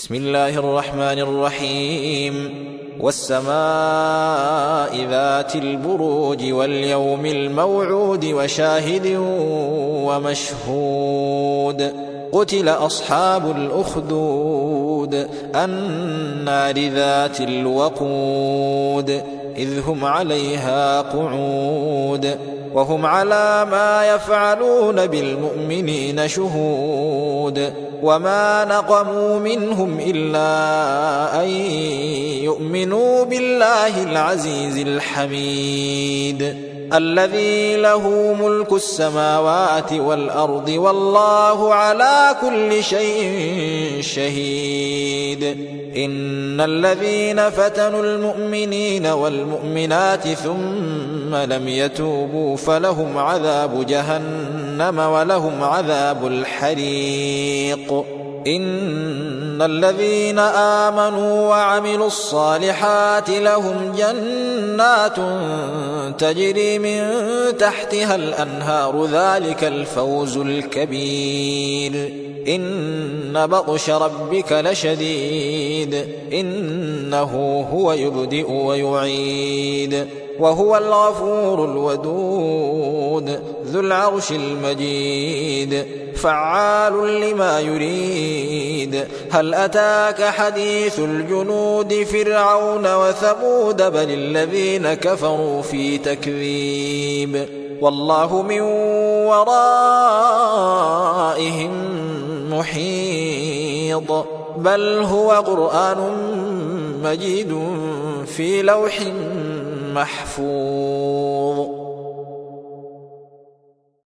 بسم الله الرحمن الرحيم والسماء ذات البروج واليوم الموعود وشاهد ومشهود قتل أصحاب الأخدود النار ذات الوقود إذ هم عليها قعود وهم على ما يفعلون بالمؤمنين شهود وما نقموا منهم إلا أن يؤمنوا بالله العزيز الحميد الذي له ملك السماوات والأرض والله على كل شيء شهيد إن الذين فتنوا المؤمنين والمؤمنات ثم لم يتوبوا فلهم عذاب جهنم ولهم عذاب الحريق إن الذين آمنوا وعملوا الصالحات لهم جنات تجري من تحتها الأنهار ذلك الفوز الكبير إن بطش ربك لشديد إنه هو يبدئ ويعيد وهو الغفور الودود ذو العرش المجيد فعال لما يريد هل أتاك حديث الجنود فرعون وثمود بل الذين كفروا في تكذيب والله من ورائهم محيط بل هو قرآن مجيد في لوح محفوظ